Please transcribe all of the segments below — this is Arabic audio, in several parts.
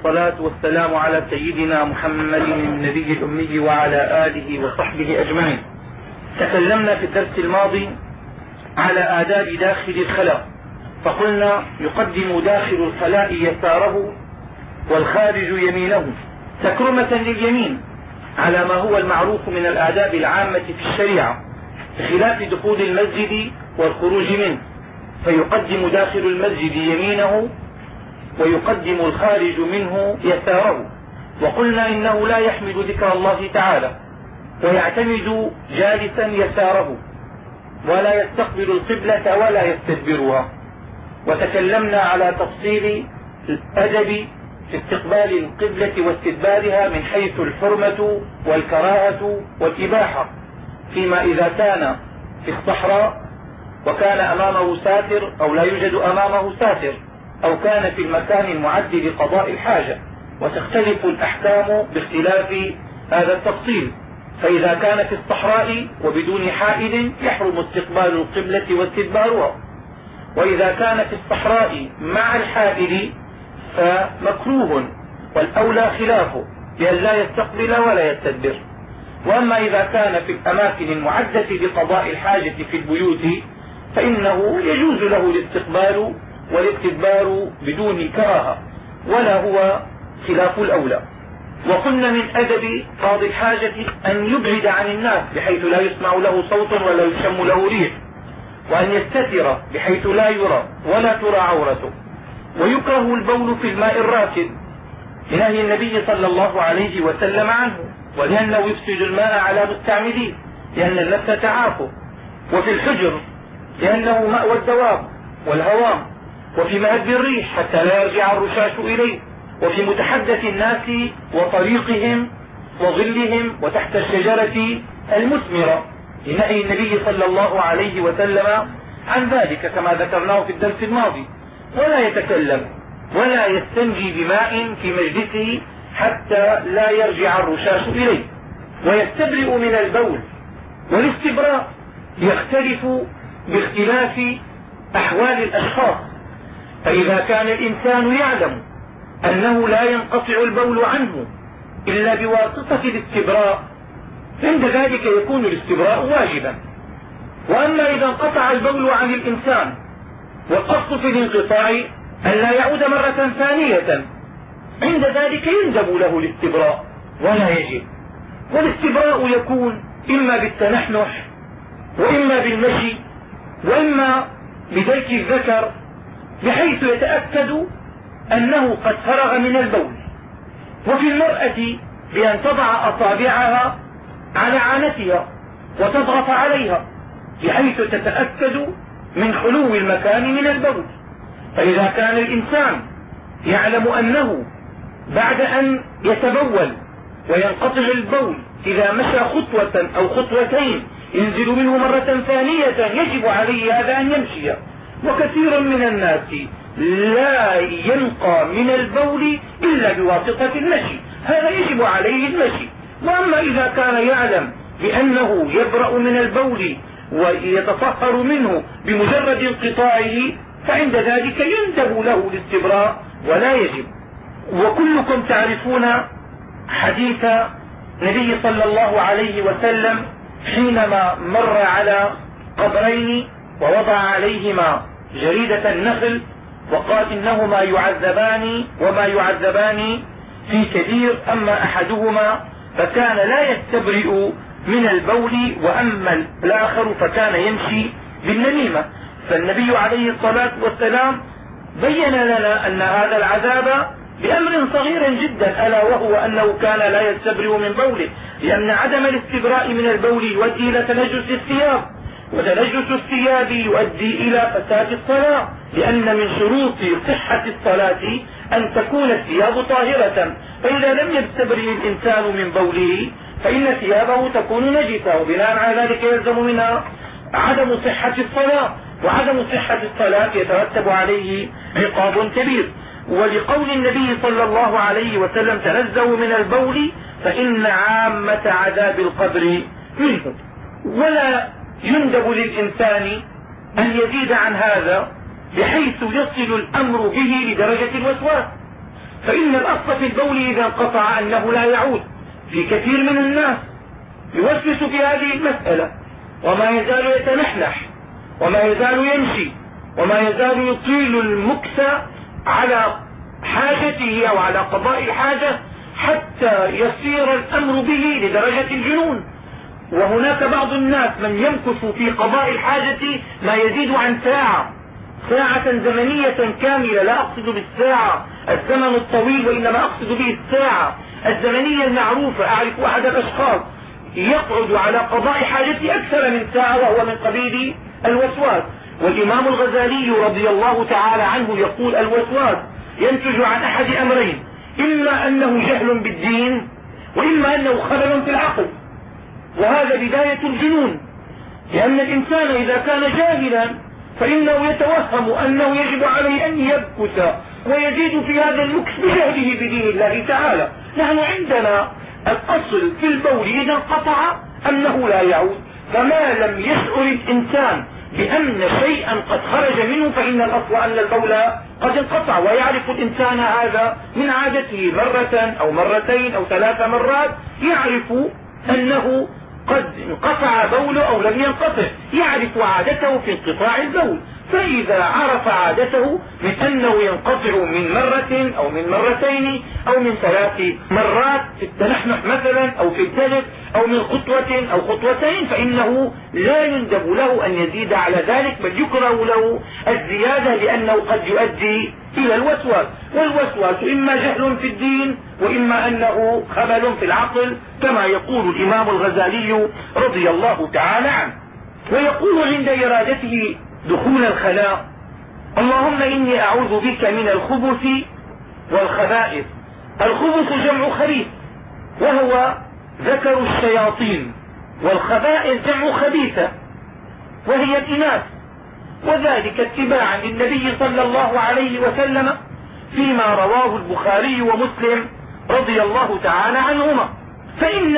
والصلاة والسلام على سيدنا محمد النبي الأمي وعلى آله وصحبه أجمعين. تكلمنا في الدرس الماضي على آداب داخل الخلاء، فقلنا يقدم داخل الخلاء يساره والخارج يمينه تكرمة لليمين على ما هو المعروف من الآداب العامة في الشريعة، بخلاف دخول المسجد والخروج منه، فيقدم داخل المسجد يمينه ويقدم الخارج منه يساره. وقلنا إنه لا يحمد ذكر الله تعالى ويعتمد جالسا يساره ولا يستقبل القبلة ولا يستدبرها. وتكلمنا على تفصيل الأدب في استقبال القبلة واستدبارها من حيث الحرمة والكراهة والإباحة، فيما إذا كان في الصحراء وكان أمامه ساتر أو لا يوجد أمامه ساتر، أو كان في المكان المعد لقضاء الحاجة، وتختلف الأحكام باختلاف هذا التفصيل. فإذا كان في الصحراء وبدون حائل يحرم استقبال القبلة واستدبارها، وإذا كان في الصحراء مع الحائل فمكروه والأولى خلافه بأن لا يستقبل ولا يستدبر. وأما إذا كان في الأماكن المعدة لقضاء الحاجة في البيوت فإنه يجوز له الاستقبال والاستدبار بدون كراهة، ولا هو خلاف الأولى. وقلنا من أدب قاضي الحاجة أن يبعد عن الناس بحيث لا يسمع له صوت ولا يشم له ريح، وأن يستتر بحيث لا يرى ولا ترى عورته. ويكره البول في الماء الراكد لنهي النبي صلى الله عليه وسلم عنه، ولأنه يفسد الماء على مستعمليه لأن النفس تعافه. وفي الحجر لأنه مأوى الدواب والهوام، وفي مهب الريح حتى لا يرجع الرشاش إليه، وفي متحدث الناس وطريقهم وظلهم وتحت الشجرة المثمرة لنهي النبي صلى الله عليه وسلم عن ذلك كما ذكرناه في الدرس الماضي. ولا يتكلم ولا يستنجي بماء في مجلسه حتى لا يرجع الرشاش إليه. ويستبرئ من البول، والاستبراء يختلف باختلاف أحوال الأشخاص. فإذا كان الإنسان يعلم أنه لا ينقطع البول عنه إلا بواسطة الاستبراء عند ذلك يكون الاستبراء واجبا. وأما إذا انقطع البول عن الإنسان والقصد في الانقطاع أن لا يعود مرة ثانية، عند ذلك يندب له الاستبراء ولا يجب. والاستبراء يكون إما بالتنحنح وإما بالمشي وإما بدلك الذكر بحيث يتأكد أنه قد فرغ من البول. وفي المرأة بأن تضع أصابعها على عانتها وتضغط عليها بحيث تتأكد من خلو المكان من البول. فإذا كان الإنسان يعلم أنه بعد أن يتبول وينقطع البول إذا مشى خطوة أو خطوتين ينزل منه مرة ثانية يجب عليه هذا أن يمشي. وكثير من الناس لا ينقى من البول إلا بواسطة المشي، هذا يجب عليه المشي. وأما إذا كان يعلم بأنه يبرأ من البول ويتطهر منه بمجرد انقطاعه فعند ذلك يندب له الاستبراء ولا يجب. وكلكم تعرفون حديث النبي صلى الله عليه وسلم حينما مر على قبرين ووضع عليهما جريدة النخل وقال إنهما يعذبان وما يعذبان في كبير، أما أحدهما فكان لا يستبرئ من البول وأما الآخر فكان يمشي بالنميمة. فالنبي عليه الصلاة والسلام بين لنا أن هذا العذاب بأمر صغير جدا، ألا وهو أنه كان لا يستبرئ من بوله، لأن عدم الاستبراء من البول يؤدي إلى تنجس الثياب، وتنجس الثياب يؤدي إلى فساد الصلاة، لأن من شروط صحة الصلاة أن تكون الثياب طاهرة. فإذا لم يستبرئ الإنسان من بوله فإن ثيابه تكون نجسة، وبناء على ذلك يلزم منها عدم صحة الصلاة، وعدم صحة الصلاة يترتب عليه عقاب كبير. ولقول النبي صلى الله عليه وسلم تنزهوا من البول فإن عامة عذاب القبر منه. ولا يندب للإنسان أن يزيد عن هذا بحيث يصل الأمر به لدرجة الوسواس. فإن الأصل في البول إذا انقطع أنه لا يعود. في كثير من الناس يوسوس في هذه المسألة، وما يزال يتنحنح، وما يزال يمشي، وما يزال يطيل المكث على حاجته أو على قضاء الحاجة حتى يصير الأمر به لدرجة الجنون. وهناك بعض الناس من يمكث في قضاء الحاجة ما يزيد عن ساعة زمنية كاملة. لا أقصد بالساعة الزمن الطويل، وإنما أقصد به الساعة الزمنية المعروفة. أعرف أحد الأشخاص يقعد على قضاء حاجته أكثر من ساعة وهو من قبيل الوسواس. والإمام الغزالي رضي الله تعالى عنه يقول: الوسواس ينتج عن أحد أمرين: إما أنه جهل بالدين، وإما أنه خلل في العقل. وهذا بداية الجنون، لأن الإنسان إذا كان جاهلا فإنه يتوهم أنه يجب عليه أن يبكت ويزيد في هذا المكث بجهله بدين الله تعالى. نحن عندنا الأصل في البول إذا انقطع أنه لا يعود، فما لم يشعر الإنسان بأن شيئا قد خرج منه فإن الأصل أن البول قد انقطع. ويعرف الإنسان هذا من عادته، مرة أو مرتين أو 3 مرات يعرف أنه قد انقطع بوله أو لم ينقطع، يعرف عادته في انقطاع البول. فإذا عرف عادته من أنه ينقطع من مرة أو من مرتين أو من 3 مرات في التنحنح مثلا أو في الجلد أو من خطوة أو خطوتين، فإنه لا يندب له أن يزيد على ذلك، بل يكره له الزيادة، لأنه قد يؤدي إلى الوسواس. والوسواس إما جهل في الدين، وإما أنه خلل في العقل، كما يقول الإمام الغزالي رضي الله تعالى عنه. ويقول عند إرادته دخول الخلاء: اللهم إني أعوذ بك من الخبث والخبائث. الخبث جمع خبيث وهو ذكر الشياطين، والخبائث جمع خبيثة وهي الإناث، وذلك اتباعا للنبي صلى الله عليه وسلم فيما رواه البخاري ومسلم رضي الله تعالى عنهما. فإن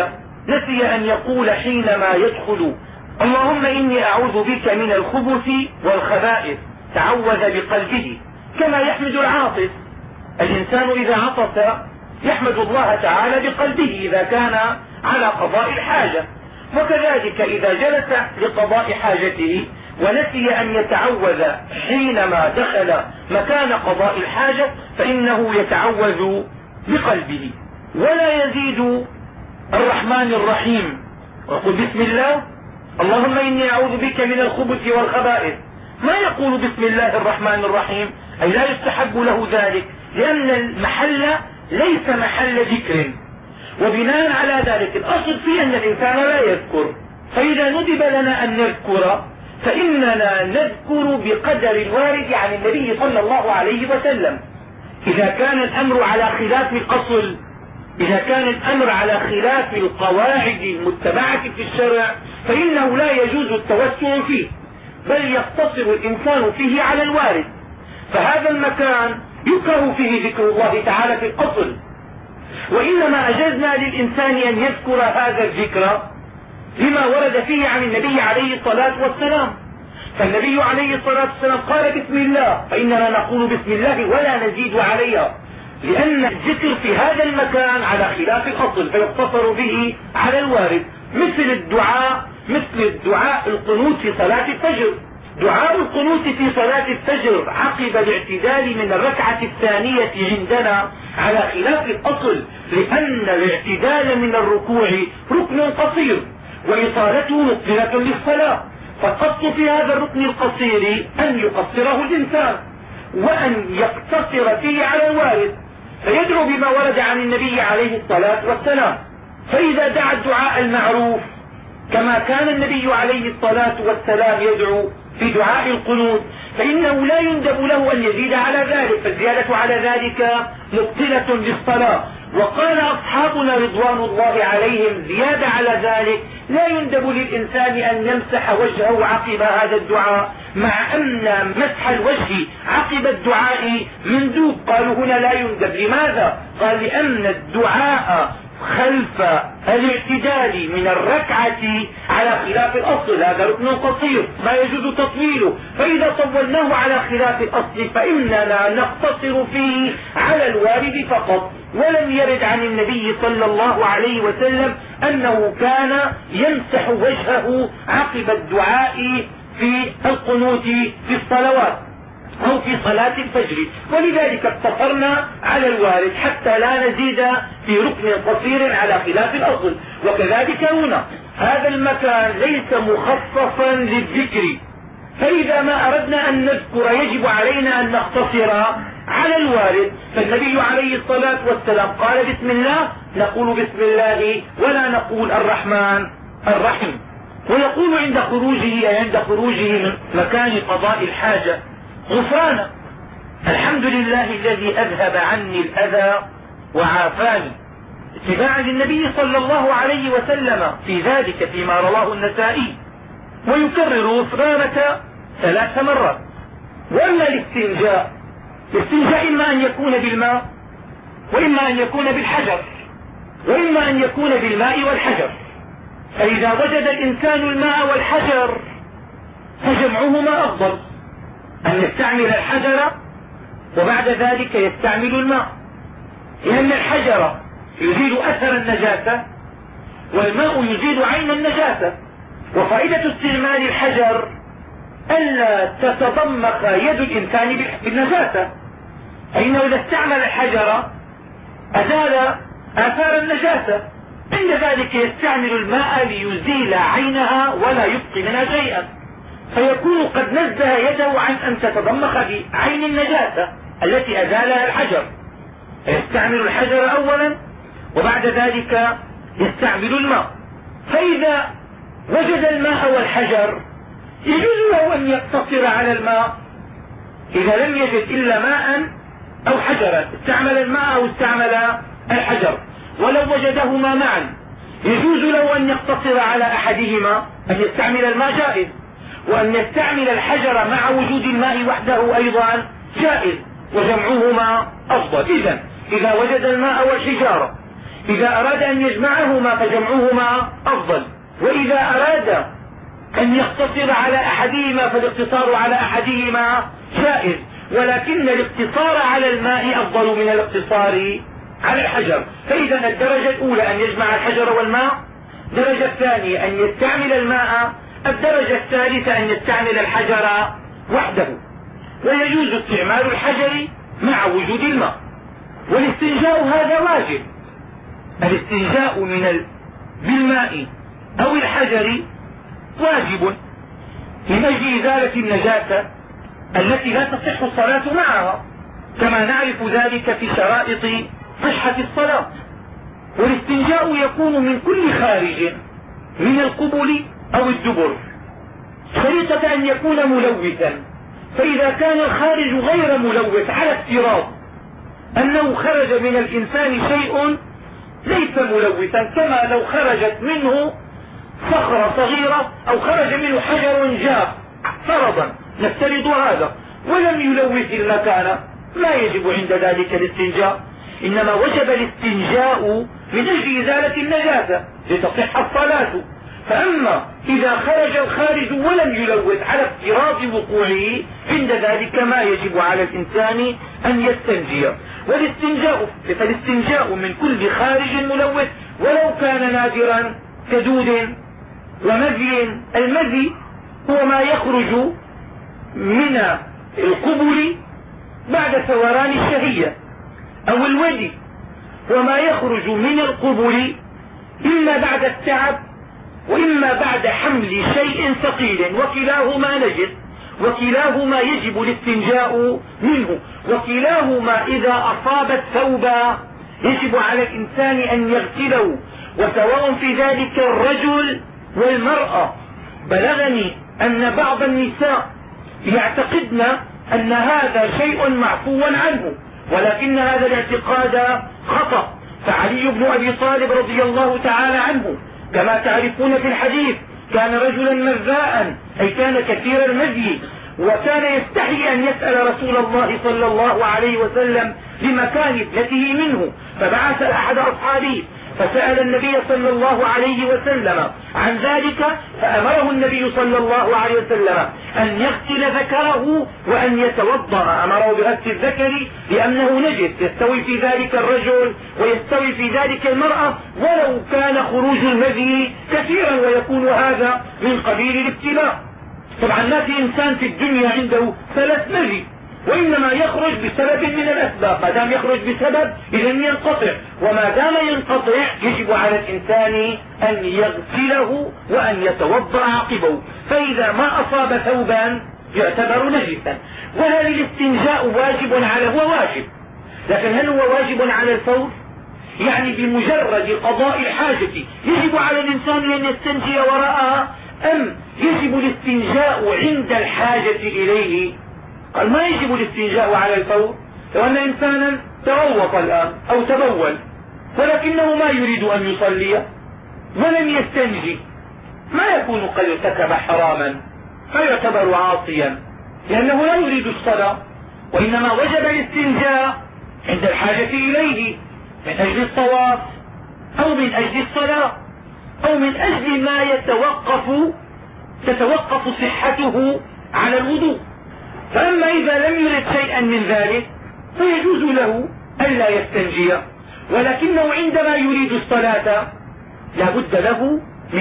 نسي أن يقول حينما يدخل: اللهم إني أعوذ بك من الخبث والخبائث، تعوذ بقلبه، كما يحمد العاطس. الإنسان إذا عطس يحمد الله تعالى بقلبه إذا كان على قضاء الحاجة، وكذلك إذا جلس لقضاء حاجته ونسي أن يتعوذ حينما دخل مكان قضاء الحاجة فإنه يتعوذ بقلبه. ولا يزيد الرحمن الرحيم وقل بسم الله اللهم إني أعوذ بك من الخبث والخبائث، ما يقول بسم الله الرحمن الرحيم، أي لا يستحب له ذلك، لأن المحل ليس محل ذكر. وبناء على ذلك الأصل فيه أن الإنسان لا يذكر، فإذا ندب لنا أن نذكر فإننا نذكر بقدر الوارد عن النبي صلى الله عليه وسلم. إذا كان الأمر على خلاف الأصل، إذا كان الأمر على خلاف القواعد المتبعة في الشرع، فإنه لا يجوز التوسع فيه، بل يقتصر الإنسان فيه على الوارد. فهذا المكان يكره فيه ذكر الله تعالى في الأصل، وإنما أجزنا للإنسان أن يذكر هذا الذكر لما ورد فيه عن النبي عليه الصلاة والسلام. فالنبي عليه الصلاة والسلام قال بسم الله، فإننا نقول بسم الله ولا نزيد عليها، لأن الذكر في هذا المكان على خلاف الأصل فيقتصر به على الوارد. مثل الدعاء القنوت في صلاة الفجر. دعاء القنوت في صلاة الفجر عقب الاعتدال من الركعة الثانية عندنا على خلاف الأصل، لأن الاعتدال من الركوع ركن قصير وإطالته مبطلة للصلاة، فالقصد في هذا الركن القصير أن يقصره الإنسان وأن يقتصر فيه على الوارد، فيدعو بما ورد عن النبي عليه الصلاة والسلام. فإذا دعا الدعاء المعروف كما كان النبي عليه الصلاة والسلام يدعو في دعاء القنوت فإنه لا يندب له أن يزيد على ذلك، فالزيادة على ذلك مبطلة للصلاة. وقال أصحابنا رضوان الله عليهم زيادة على ذلك لا يندب للإنسان أن يمسح وجهه عقب هذا الدعاء، مع أن مسح الوجه عقب الدعاء مندوب. قالوا هنا لا يندب، لماذا؟ قال لأن الدعاء خلف الاعتدال من الركعة على خلاف الأصل. هذا ركن قصير ما يجوز تطويله، فإذا طولناه على خلاف الأصل فإننا نقتصر فيه على الوارد فقط. ولم يرد عن النبي صلى الله عليه وسلم أنه كان يمسح وجهه عقب الدعاء في القنوت في الصلوات أو في صلاة الفجر، ولذلك اقتصرنا على الوارد حتى لا نزيد في ركن قصير على خلاف الأصل. وكذلك هنا هذا المكان ليس مخصصا للذكر، فإذا ما أردنا أن نذكر يجب علينا أن نقتصر على الوارد. فالنبي عليه الصلاة والسلام قال بسم الله، نقول بسم الله ولا نقول الرحمن الرحيم. ويقول عند خروجه من مكان قضاء الحاجة غفرانا، الحمد لله الذي أذهب عني الأذى وعافاني، اتباعا للنبي صلى الله عليه وسلم في ذلك فيما رواه النسائي. ويكرر غفرانك 3 مرات. وأما الاستنجاء إما أن يكون بالماء، وإما أن يكون بالحجر، وإما أن يكون بالماء والحجر. فإذا وجد الإنسان الماء والحجر فجمعهما أفضل، أن يستعمل الحجر وبعد ذلك يستعمل الماء، لأن الحجر يزيل أثر النجاسة والماء يزيل عين النجاسة. وفائدة استعمال الحجر ألا تتضمخ يد الإنسان بالنجاسة، فإنه إذا استعمل الحجر أزال آثار النجاسة، عند ذلك يستعمل الماء ليزيل عينها ولا يبقي منها شيئا، فيكون قد نزه يده عن أن تتضمخ بعين النجاسة التي أزالها الحجر. يستعمل الحجر أولا وبعد ذلك يستعمل الماء. فإذا وجد الماء والحجر يجوز له أن يقتصر على الماء، إذا لم يجد إلا ماء أو حجرا استعمل الماء أو استعمل الحجر. ولو وجدهما معا يجوز له أن يقتصر على أحدهما، أن يستعمل الماء جائز، وأن يستعمل الحجر مع وجود الماء وحده أيضا جائز، وجمعهما أفضل. إذا وجد الماء والحجارة إذا أراد أن يجمعهما فجمعهما أفضل، وإذا أراد أن يقتصر على أحدهما فالاقتصار على أحدهما جائز، ولكن الاقتصار على الماء أفضل من الاقتصار على الحجر. فإذا الدرجة الأولى أن يجمع الحجر والماء، الدرجة الثانية أن يستعمل الماء، الدرجة الثالثة أن يستعمل الحجر وحده. ويجوز استعمال الحجر مع وجود الماء. والاستنجاء هذا واجب، الاستنجاء بالماء أو الحجر واجب من أجل إزالة النجاسة التي لا تصح الصلاة معها، كما نعرف ذلك في شرائط صحة الصلاة. والاستنجاء يكون من كل خارج من القبل أو الدبر، شريطة أن يكون ملوثا. فإذا كان الخارج غير ملوث على افتراض أنه خرج من الإنسان شيء ليس ملوثا، كما لو خرجت منه صخرة صغيرة أو خرج منه حجر جاف فرضا، نفترض هذا ولم يلوث المكان، ما يجب عند ذلك الاستنجاء، إنما وجب الاستنجاء من أجل إزالة النجاسة لتصح الصلاة. فأما إذا خرج الخارج ولم يلوث على افتراض وقوعه عند ذلك ما يجب على الإنسان أن يستنجي. فالاستنجاء من كل خارج ملوث ولو كان نادرا كدود ومذي. المذي هو ما يخرج من القبل بعد ثوران الشهية، أو الودي وما يخرج من القبل إما بعد التعب وإما بعد حمل شيء ثقيل، وكلاهما نجس، وكلاهما يجب الاستنجاء منه، وكلاهما إذا أصاب الثوب يجب على الإنسان أن يغسله، وسواء في ذلك الرجل والمرأة. بلغني أن بعض النساء يعتقدن أن هذا شيء معفو عنه، ولكن هذا الاعتقاد خطأ. فعلي بن أبي طالب رضي الله تعالى عنه كما تعرفون في الحديث كان رجلا مذاء، أي كان كثير المذي، وكان يستحي أن يسأل رسول الله صلى الله عليه وسلم لمكان ابنته منه، فبعث أحد أصحابه فسأل النبي صلى الله عليه وسلم عن ذلك، فأمره النبي صلى الله عليه وسلم أن يغسل ذكره وأن يتوضأ. أمره بغسل الذكر لأنه نجس يستوي في ذلك الرجل ويستوي في ذلك المرأة، ولو كان خروج المذي كثيرا، ويكون هذا من قبيل الابتلاء. طبعا ما في إنسان في الدنيا عنده 3 مذي، وإنما يخرج بسبب من الأسباب. ما دام يخرج بسبب إذا ينقطع، وما دام ينقطع يجب على الإنسان أن يغسله وأن يتوضأ عقبه. فإذا ما أصاب ثوبا يعتبر نجسا. وهل الاستنجاء واجب على؟ هو واجب، لكن هل هو واجب على الفور؟ يعني بمجرد قضاء الحاجة يجب على الإنسان أن يستنجي وراءها، أم يجب الاستنجاء عند الحاجة إليه؟ قال ما يجب الاستنجاء على الفور. لو أن إنسانا تغوط الآن أو تبول ولكنه ما يريد أن يصلي ولم يستنجي، ما يكون قد ارتكب حراما، ما يعتبر عاصيا، لأنه لا يريد الصلاة، وإنما وجب الاستنجاء عند الحاجة إليه من أجل الطواف أو من أجل الصلاة أو من أجل ما تتوقف صحته على الوضوء. فأما إذا لم يرد شيئا من ذلك فيجوز له ألا يستنجي، ولكنه عندما يريد الصلاة لا بد له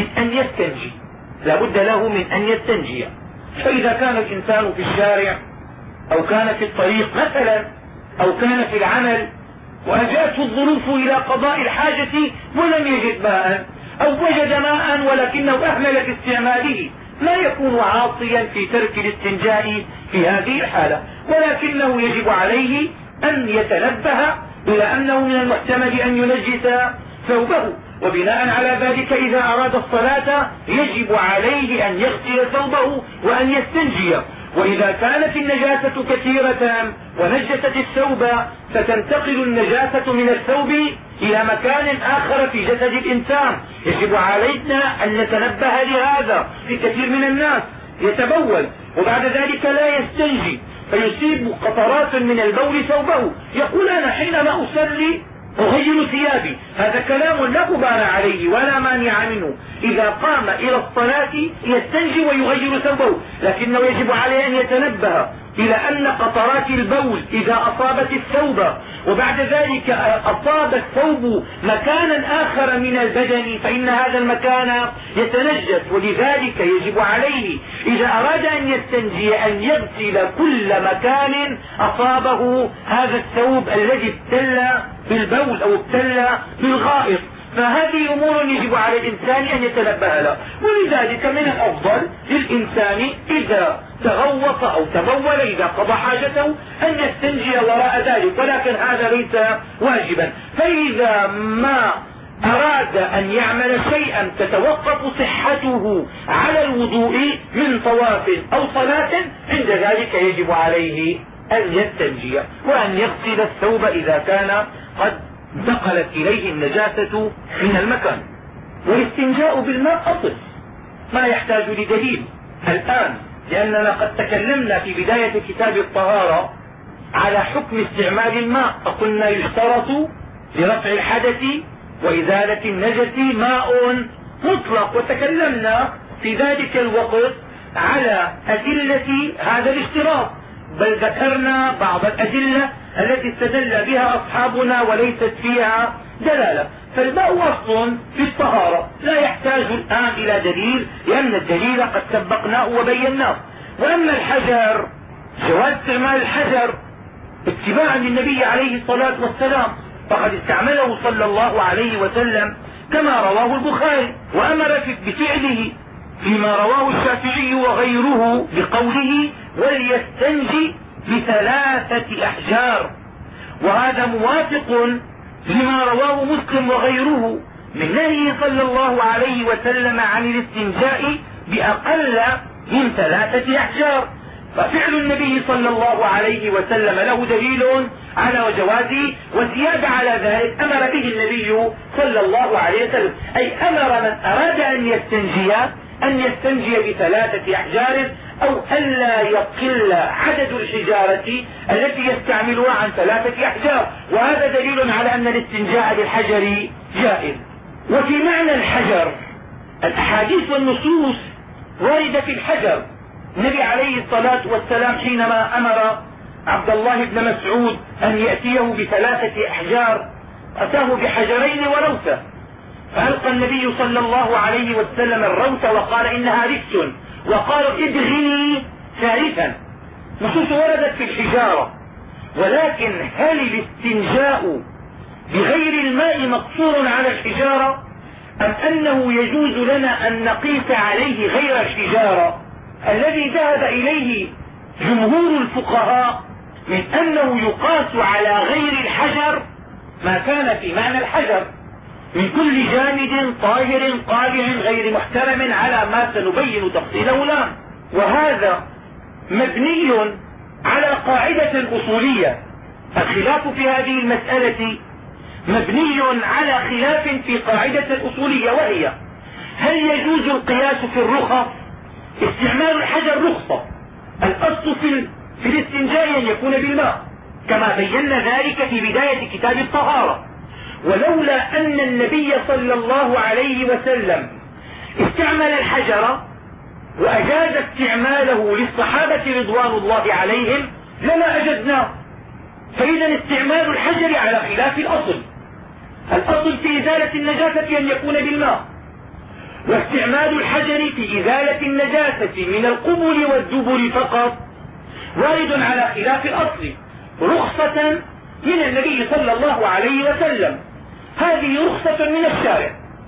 من أن يستنجي. فإذا كان الإنسان في الشارع أو كان في الطريق مثلا أو كان في العمل وأجاءته الظروف إلى قضاء الحاجة ولم يجد ماء، أو وجد ماء ولكنه أهمل في استعماله، لا يكون عاصيا في ترك الاستنجاء في هذه الحالة، ولكنه يجب عليه أن يتنبه إلى أنه من المحتمل أن ينجس ثوبه، وبناء على ذلك إذا أراد الصلاة يجب عليه أن يغسل ثوبه وأن يستنجي. وإذا كانت النجاسة كثيرة ونجست الثوب فتنتقل النجاسة من الثوب إلى مكان آخر في جسد الإنسان، يجب علينا أن نتنبه لهذا. في كثير من الناس يتبول وبعد ذلك لا يستنجي فيصيب قطرات من البول ثوبه، يقول أنا حينما أصلي أغير ثيابي. هذا كلام لا غبار عليه ولا مانع منه، إذا قام إلى الصلاة يستنجي ويغير ثوبه، لكنه يجب عليه أن يتنبه إلى أن قطرات البول إذا أصابت الثوب وبعد ذلك أصاب الثوب مكانا آخر من البدن فإن هذا المكان يتنجس، ولذلك يجب عليه إذا أراد أن يستنجي أن يغسل كل مكان أصابه هذا الثوب الذي ابتل بالبول أو ابتل بالغائط. فهذه أمور يجب على الإنسان أن يتنبه لها، ولذلك من الأفضل للإنسان إذا تغوط أو تبول إذا قضى حاجته أن يستنجي وراء ذلك، ولكن هذا ليس واجبا. فإذا ما أراد أن يعمل شيئا تتوقف صحته على الوضوء من طواف أو صلاة، عند ذلك يجب عليه أن يستنجي وأن يغسل الثوب إذا كان قد انتقلت إليه النجاسة من المكان. والاستنجاء بالماء أصل ما يحتاج لدليل الآن، لأننا قد تكلمنا في بداية كتاب الطهارة على حكم استعمال الماء، فقلنا يشترط لرفع الحدث وإزالة النجس ماء مطلق، وتكلمنا في ذلك الوقت على أدلة هذا الاشتراط، بل ذكرنا بعض الأدلة التي استدل بها أصحابنا وليست فيها دلالة. فالماء أصل في الطهارة لا يحتاج الآن إلى دليل، لأن الدليل قد سبقناه وبيناه. وأما الحجر جواز استعمال الحجر اتباعا للنبي عليه الصلاة والسلام، فقد استعمله صلى الله عليه وسلم كما رواه البخاري وأمر بفعله فيما رواه الشافعي وغيره بقوله وليستنجي ب3 أحجار، وهذا موافق لما رواه مسلم وغيره من نهيه صلى الله عليه وسلم عن الاستنجاء بأقل من 3 أحجار. ففعل النبي صلى الله عليه وسلم له دليل على جوازه، وزيادة على ذلك أمر به النبي صلى الله عليه وسلم، أي أمر من أراد أن يستنجي ب3 أحجار أو ألا يقل عدد الحجارة التي يستعملها عن 3 أحجار، وهذا دليل على أن الاستنجاء بالحجر جائز. وفي معنى الحجر الأحاديث والنصوص واردة في الحجر. النبي عليه الصلاة والسلام حينما أمر عبد الله بن مسعود أن يأتيه ب3 أحجار أتاه بحجرين وروثة، فألقى النبي صلى الله عليه وسلم الروثة وقال إنها رجس، وقال ادغني ثالثا. نصوص وردت في الحجارة، ولكن هل الاستنجاء بغير الماء مقصور على الحجارة، أم أنه يجوز لنا أن نقيس عليه غير الحجارة؟ الذي ذهب إليه جمهور الفقهاء من أنه يقاس على غير الحجر ما كان في معنى الحجر من كل جامد طاهر قابع غير محترم، على ما سنبين تفصيله الآن. وهذا مبني على قاعدة أصولية. الخلاف في هذه المسألة مبني على خلاف في قاعدة أصولية، وهي هل يجوز القياس في الرخص؟ استعمال الحجر رخصة، الأصل في الاستنجاء أن يكون بالماء، كما بينا ذلك في بداية كتاب الطهارة. ولولا أن النبي صلى الله عليه وسلم استعمل الحجر وأجاز استعماله للصحابة رضوان الله عليهم لما أجزناه. فإذا استعمال الحجر على خلاف الأصل. الأصل في إزالة النجاسة أن يكون بالماء، واستعمال الحجر في إزالة النجاسة من القبل والدبر فقط وارد على خلاف الأصل رخصة من النبي صلى الله عليه وسلم. هذه رخصة من الشارع،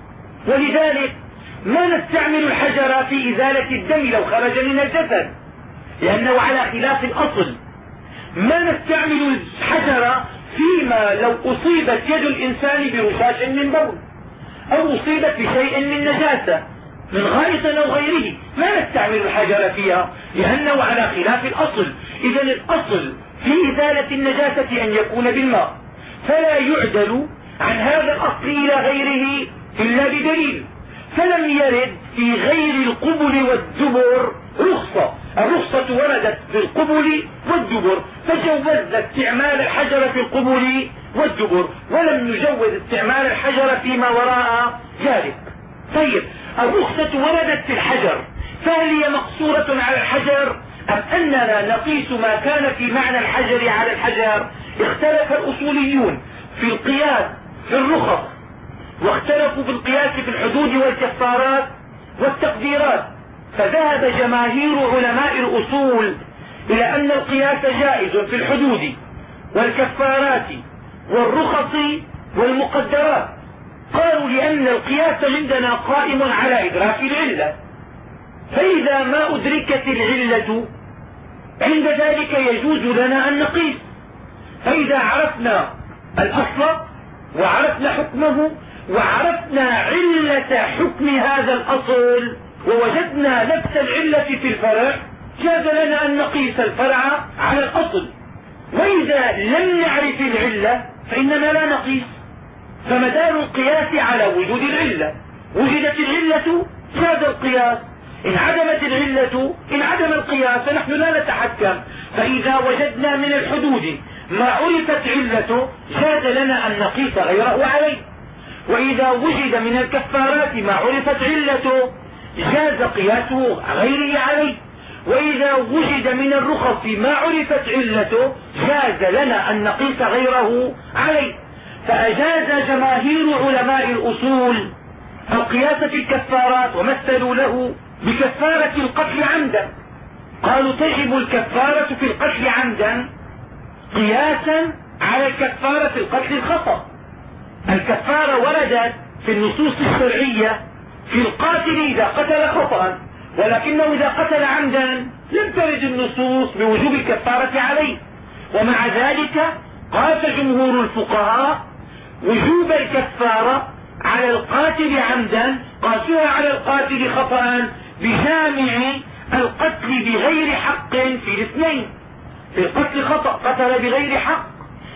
ولذلك ما نستعمل الحجر في إزالة الدم لو خرج من الجسد، لأنه على خلاف الأصل. ما نستعمل الحجر فيما لو أصيبت يد الإنسان برشاش من بول، أو أصيبت بشيء من نجاسة من غائط أو غيره، ما نستعمل الحجر فيها لأنه على خلاف الأصل. إذا الأصل في إزالة النجاسة أن يكون بالماء، فلا يعدل عن هذا الأصل إلى غيره إلا بدليل. فلم يرد في غير القبل والدبر رخصة. الرخصة وردت في القبل والدبر، فجوزنا استعمال الحجر في القبل والدبر، ولم نجوز استعمال الحجر فيما وراء ذلك. طيب، الرخصة وردت في الحجر، فهل هي مقصورة على الحجر أم أننا نقيس ما كان في معنى الحجر على الحجر؟ اختلف الأصوليون في القياس في الرخص، واختلفوا في القياس في الحدود والكفارات والتقديرات. فذهب جماهير علماء الأصول إلى أن القياس جائز في الحدود والكفارات والرخص والمقدرات. قالوا لأن القياس عندنا قائم على إدراك العلة، فإذا ما أدركت العلة عند ذلك يجوز لنا أن نقيس. فإذا عرفنا الأصل وعرفنا حكمه وعرفنا علة حكم هذا الأصل ووجدنا نفس العلة في الفرع، جاز لنا أن نقيس الفرع على الأصل. وإذا لم نعرف العلة فإننا لا نقيس. فمدار القياس على وجود العلة، وجدت العلة جاز القياس، إن عدمت العلة إن عدم القياس فنحن لا نتحكم. فإذا وجدنا من الحدود ما عرفت علته جاز لنا أن نقيس غيره عليه، وإذا وجد من الكفارات ما عرفت علته جاز قياسه غيره عليه، وإذا وجد من الرخص ما عرفت علته جاز لنا أن نقيس غيره عليه. فأجاز جماهير علماء الأصول القياس في الكفارات، ومثلوا له بكفارة القتل عمدا. قالوا تجب الكفارة في القتل عمدا قياسا على الكفارة في القتل الخطأ. الكفارة وردت في النصوص الشرعية في القاتل إذا قتل خطأ، ولكنه إذا قتل عمدا لم ترد النصوص بوجوب الكفارة عليه. ومع ذلك قاس جمهور الفقهاء وجوب الكفارة على القاتل عمدا، قاسوها على القاتل خطأ بجامع القتل بغير حق في الاثنين. في القتل خطأ قتل بغير حق،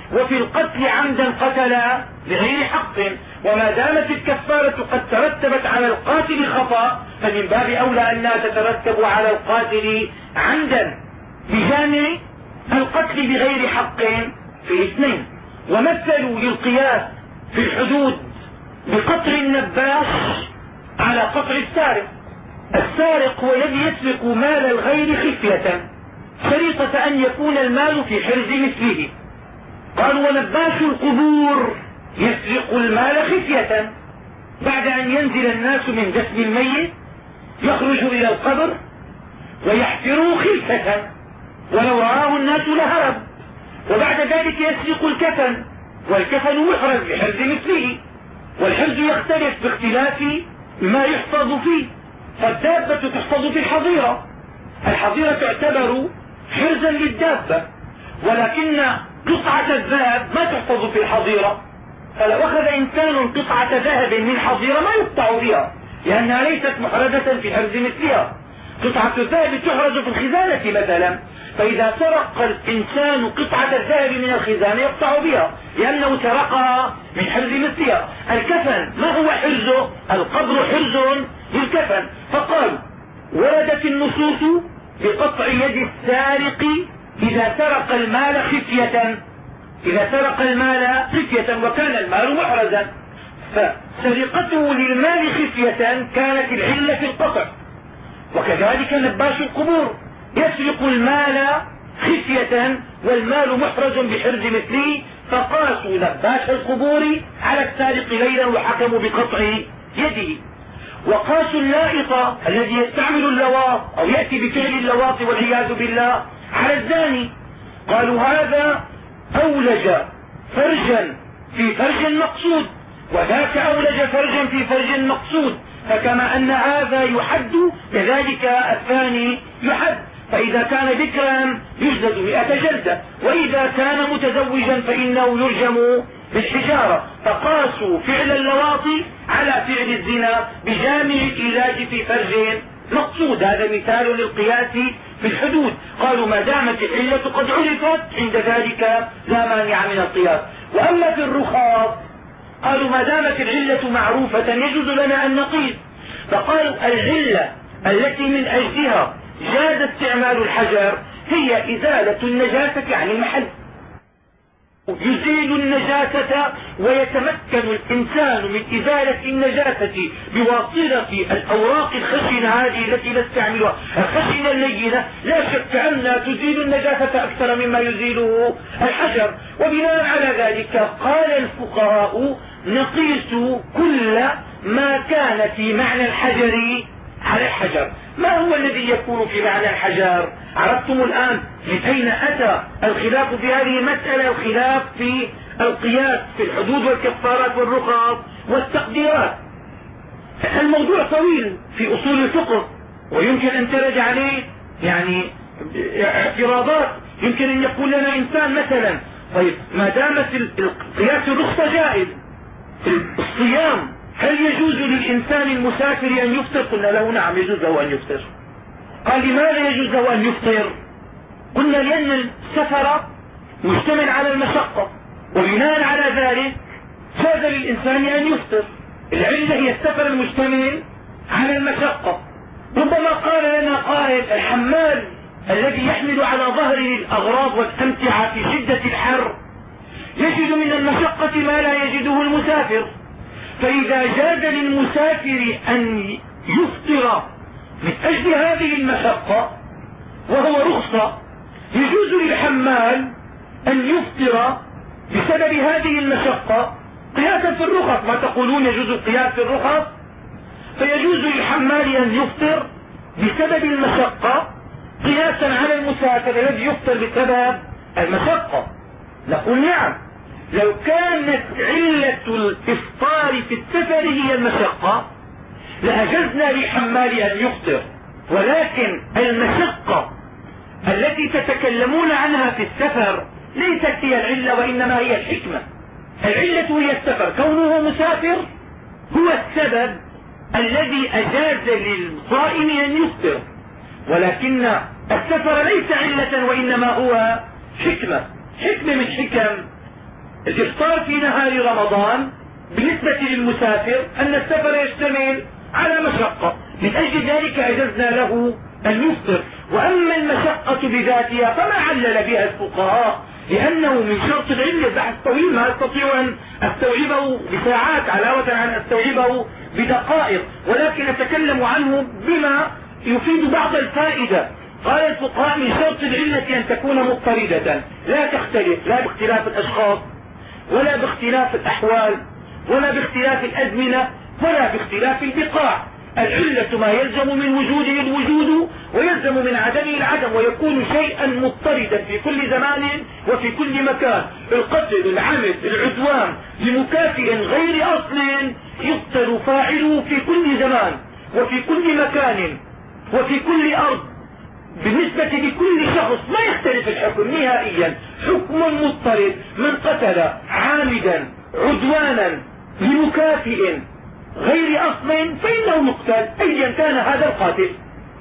وفي القتل عمدا قتل بغير حق، وما دامت الكفارة قد ترتبت على القاتل خطأ فمن باب أولى أنها تترتب على القاتل عمدا بجامع القتل بغير حق في الاثنين. ومثلوا للقياس في الحدود بقطع النباش على قطع السارق. السارق هو الذي يسرق مال الغير خفية شريطة أن يكون المال في حرز مثله. قالوا ونباش القبور يسرق المال خفية، بعد أن ينزل الناس من دفن الميت يخرج إلى القبر ويحفروا خلفة ولو رآه الناس لهرب، وبعد ذلك يسرق الكفن والكفن محرز بحرز مثله، والحرز يختلف باختلاف ما يحفظ فيه. فالدابة تحفظ في الحظيرة، الحظيرة تعتبر حرزا للدابة، ولكن قطعة الذهب ما تحفظ في الحظيرة. فلو أخذ إنسان قطعة ذهب من حظيرة ما يقطع بها لأنها ليست محرزة في حرز مثلها. قطعة الذهب تحرز في الخزانة مثلا، فإذا سرق الإنسان قطعة الذهب من الخزانة يقطع بها لأنه سرقها من حرز مثلها. الكفن ما هو حرزه؟ القبر حرز للكفن. فقال وردت النصوص بقطع يد السارق إذا سرق المال خفية، إذا سرق المال خفية وكان المال محرزا، فسرقته للمال خفية كانت العلة في القطع. وكذلك نباش القبور يسرق المال خفية والمال محرز بحرز مثله، فقاسوا نباش القبور على السارق ليلا وحكموا بقطع يده. وقاسوا اللائط الذي يستعمل اللواط أو يأتي بفعل اللواط والعياذ بالله على الزاني، قالوا هذا أولج فرجا في فرج مقصود وذاك أولج فرجا في فرج مقصود، فكما أن هذا يحد كذلك الثاني يحد. فإذا كان بكرا يجلد 100 جلدة، وإذا كان متزوجا فإنه يرجم بالحجارة. فقاسوا فعل اللواط على فعل الزنا بجامع العلاج في فرج مقصود. هذا مثال للقياس في الحدود. قالوا ما دامت العلة قد عرفت عند ذلك لا مانع من القياس. وأما في الرخاص قالوا ما دامت العلة معروفة يجوز لنا أن نقيس. فقالوا العلة التي من أجلها جاز استعمال الحجر هي إزالة النجاسة عن المحل، يزيل النجاسة ويتمكن الإنسان من إزالة النجاسة بواسطة الأوراق الخشنة هذه التي نستعملها، الخشنة اللينة لا شك أنها تزيل النجاسة أكثر مما يزيله الحجر. وبناء على ذلك قال الفقهاء نقيس كل ما كان في معنى الحجر على الحجر. ما هو الذي يكون في معنى الحجر؟ عرفتم الآن من أين أتى الخلاف في هذه المسألة؟ الخلاف في القياس في الحدود والكفارات والرخص والتقديرات. الموضوع طويل في أصول الفقه ويمكن أن ترد عليه يعني اعتراضات. يمكن أن يقول لنا إنسان مثلا طيب ما دامت القياس الرخصة جائز الصيام هل يجوز للإنسان المسافر أن يفطر؟ قلنا له نعم يجوز له أن يفطر. قال لماذا يجوز له أن يفطر؟ قلنا لأن السفر مشتمل على المشقة، وبناء على ذلك جاز للإنسان أن يفطر. العلة هي السفر المشتمل على المشقة. ربما قال لنا قائل الحمال الذي يحمل على ظهره الأغراض والأمتعة في شدة الحر يجد من المشقة ما لا يجده المسافر، فإذا جاز للمسافر أن يفطر من أجل هذه المشقة وهو رخصة، يجوز للحمال أن يفطر بسبب هذه المشقة قياسا في الرخص. ما تقولون يجوز القياس في الرخص؟ فيجوز للحمال أن يفطر بسبب المشقة قياسا على المسافر الذي يفطر بسبب المشقة. نقول نعم لو كانت علة الإفطار في السفر هي المشقة لأجزنا للحمال أن يفطر، ولكن المشقة التي تتكلمون عنها في السفر ليست هي العلة وإنما هي الحكمة. العلة هي السفر، كونه مسافر هو السبب الذي أجاز للصائم أن يفطر، ولكن السفر ليس علة وإنما هو حكمة من حكم الإفطار في نهار رمضان بالنسبة للمسافر أن السفر يشتمل على مشقة، من أجل ذلك أجزنا له أن يفطر. وأما المشقة بذاتها فما علل بها الفقهاء، لأنه من شرط العلة بحث طويل ما أستطيع أن أستوعبه بساعات علاوة عن أستوعبه بدقائق، ولكن أتكلم عنه بما يفيد بعض الفائدة. قال الفقهاء من شرط العلة أن تكون مضطردة لا تختلف، لا باختلاف الأشخاص ولا باختلاف الأحوال ولا باختلاف الأزمنة ولا باختلاف البقاع. العلة ما يلزم من وجوده الوجود ويلزم من عدمه العدم، ويكون شيئا مضطردا في كل زمان وفي كل مكان. القتل، العمد، العدوان لمكافئ غير أصل يقتل فاعله في كل زمان وفي كل مكان وفي كل أرض. بالنسبة لكل شخص ما يختلف الحكم نهائيا، حكم مضطرد. من قتل عامدا عدوانا لمكافئ غير أصل فإنه يقتل أيا كان هذا القاتل.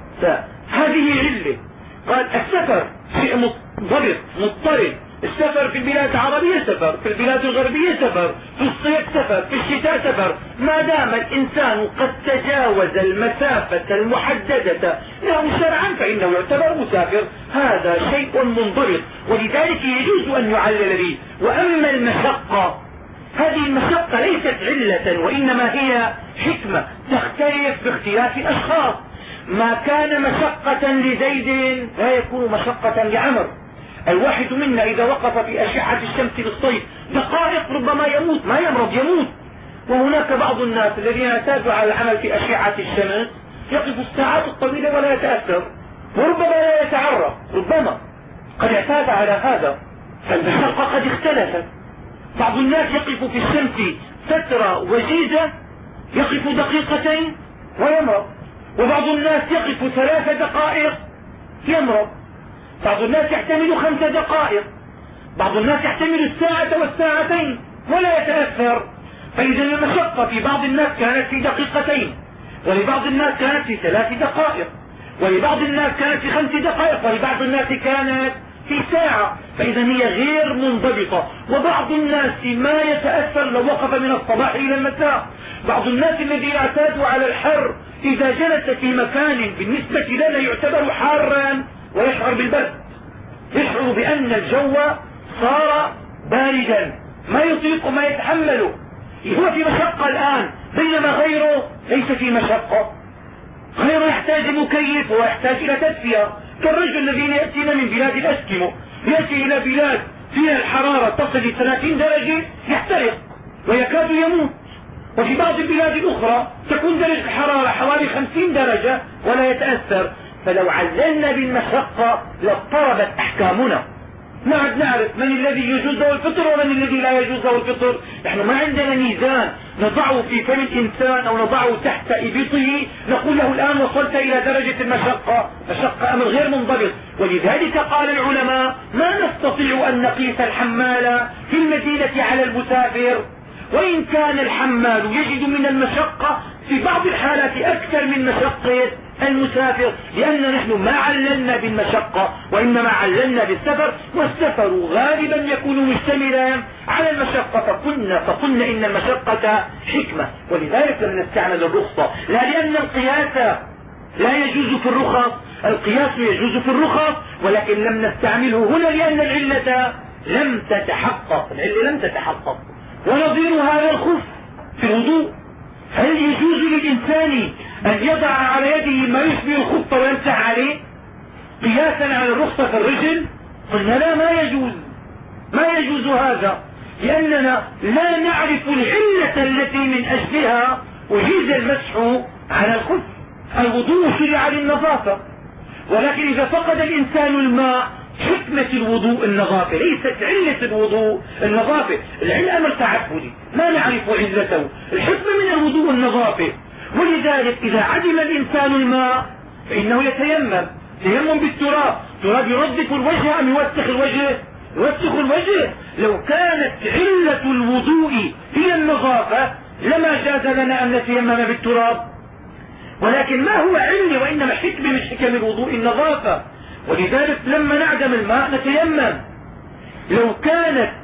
هذه علة. قال السفر شيء منضبط مضطرد، السفر في البلاد العربية سفر، في البلاد الغربية سفر، في الصيف سفر، في الشتاء سفر، ما دام الإنسان قد تجاوز المسافة المحددة له شرعا فإنه يعتبر مسافر. هذا شيء منضبط، ولذلك يجوز أن يعلل به. وأما المشقة، هذه المشقة ليست علة وإنما هي حكمة تختلف باختلاف الأشخاص. ما كان مشقة لزيد لا يكون مشقة لعمر. الواحد منا إذا وقف في أشعة الشمس بالصيف دقائق ربما يموت، ما يمرض يموت. وهناك بعض الناس الذين اعتادوا على العمل في أشعة الشمس يقف الساعات الطويلة ولا يتأثر، وربما لا يتعرق، ربما قد اعتاد على هذا. فالمشقة قد اختلفت. بعض الناس يقف في الشمس فترة وجيزة يقف دقيقتين ويمرض، وبعض الناس يقف 3 دقائق يمرض، بعض الناس يحتمل 5 دقائق، بعض الناس يحتمل 1 والساعتين ولا يتأثر. فإذا المشقة في بعض الناس كانت في دقيقتين، ولبعض الناس كانت في 3 دقائق، ولبعض الناس كانت في 5 دقائق، ولبعض الناس كانت في ساعة. فإذا هي غير منضبطة. وبعض الناس ما يتأثر لو وقف من الصباح إلى المساء. بعض الناس الذين اعتادوا على الحر إذا جلس في مكان بالنسبة له يعتبر حارا ويشعر بالبرد، يشعر بأن الجو صار باردا ما يطيق ما يتحمله، هو في مشقة الآن، بينما غيره ليس في مشقة. غيره يحتاج مكيف ويحتاج إلى تدفئة، كالرجل الذين يأتينا من بلاد الأسكيمو، يأتي إلى بلاد فيها الحرارة تصل ل 30 درجة يحترق ويكاد يموت. وفي بعض البلاد الأخرى تكون درجة الحرارة حوالي 50 درجة ولا يتأثر. فلو عللنا بالمشقة لاضطربت أحكامنا، نعرف من الذي يجوز له الفطر ومن الذي لا يجوز له الفطر. نحن ما عندنا ميزان نضعه في فم الإنسان أو نضعه تحت إبطه نقول له الآن وصلت إلى درجة المشقة. مشقة أمر غير منضبط. ولذلك قال العلماء ما نستطيع أن نقيس الحمال في المدينة على المسافر، وإن كان الحمال يجد من المشقة في بعض الحالات أكثر من مشقة المسافر، لأن نحن ما عللنا بالمشقة وإنما عللنا بالسفر، والسفر غالبا يكون مشتملا على المشقة. فقلنا إن المشقة حكمة، ولذلك لم نستعمل الرخصة، لا لأن القياس لا يجوز في الرخص، القياس يجوز في الرخص، ولكن لم نستعمله هنا لأن العلة لم تتحقق. العلة لم تتحقق. ونظير هذا الخف في الوضوء، هل يجوز للإنسان أن يضع على يده ما يشبه الخف ويمسح عليه قياسا على الرخصة في الرجل؟ قلنا لا، ما يجوز هذا، لأننا لا نعرف العلة التي من أجلها أجيز المسح على الخف. الوضوء شرع للنظافة، ولكن إذا فقد الإنسان الماء حكمة الوضوء النظافة، ليست علة الوضوء النظافة. العلة أمر تعبدي ما نعرف علته، الحكمة من الوضوء النظافة. ولذلك إذا عدم الإنسان الماء فإنه يتيمم بالتراب. تراب ينظف الوجه أم يوسخ الوجه؟ يوسخ الوجه. لو كانت علة الوضوء هي النظافة لما جاز لنا أن نتيمم بالتراب، ولكن ما هو علة وإنما حكمة من حكم الوضوء النظافة. ولذلك لما نعدم الماء نتيمم. لو كانت